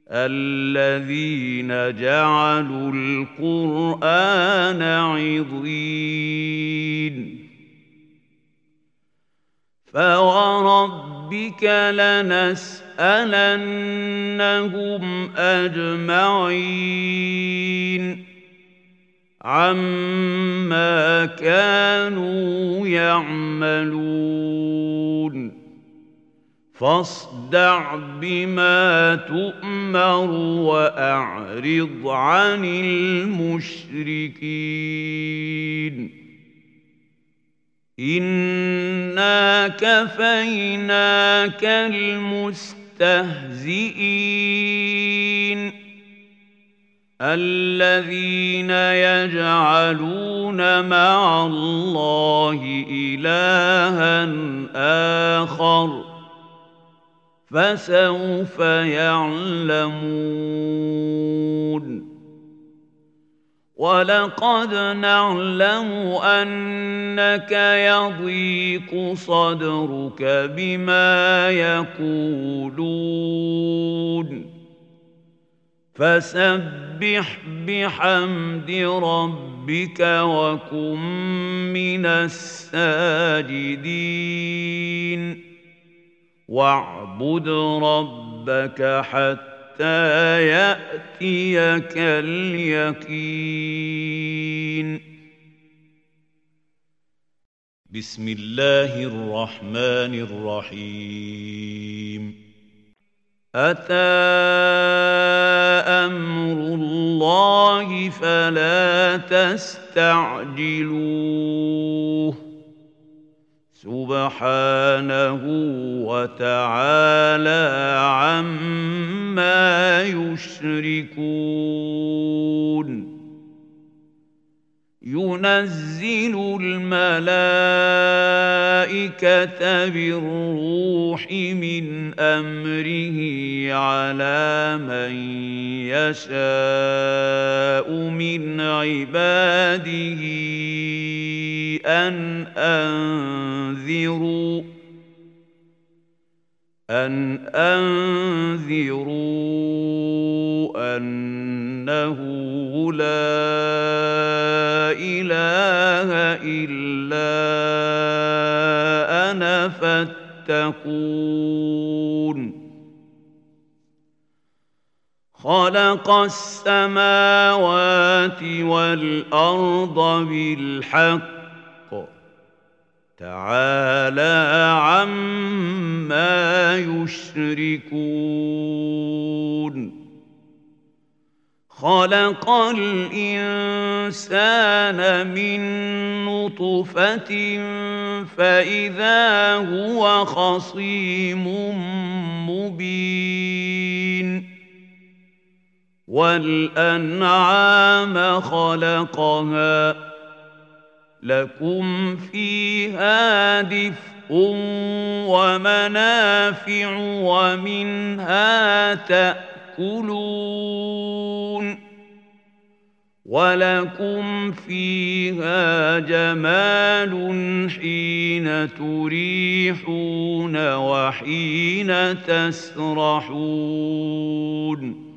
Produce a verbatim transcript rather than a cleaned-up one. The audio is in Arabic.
الذين جعلوا القرآن عضين فوربك لنسألنهم أجمعين عما كانوا يعملون فاصدع بما تؤمر وأعرض عن المشركين إنا كفيناك المستهزئين الذين يجعلون مع الله إلها آخر فسوف يعلمون ولقد نعلم أنك يضيق صدرك بما يقولون فسبح بحمد ربك وكن من الساجدين واعبد ربك حتى يأتيك اليقين بسم الله الرحمن الرحيم أتى أمر الله فلا تستعجلوه سبحانه وتعالى عما يشركون ينزل الملائكة بالروح من أمره على من يشاء من عباده أن أنذروا أن أنذروا أنه لا إله إلا أنا فاتقون خلق السماوات والأرض بالحق تعالى عما يشركون خلق الإنسان من نطفة فإذا هو خصيم مبين والأنعام خلقها لكم فيها دفء ومنافع ومنها تأكلون ولكم فيها جمال حين تريحون وحين تسرحون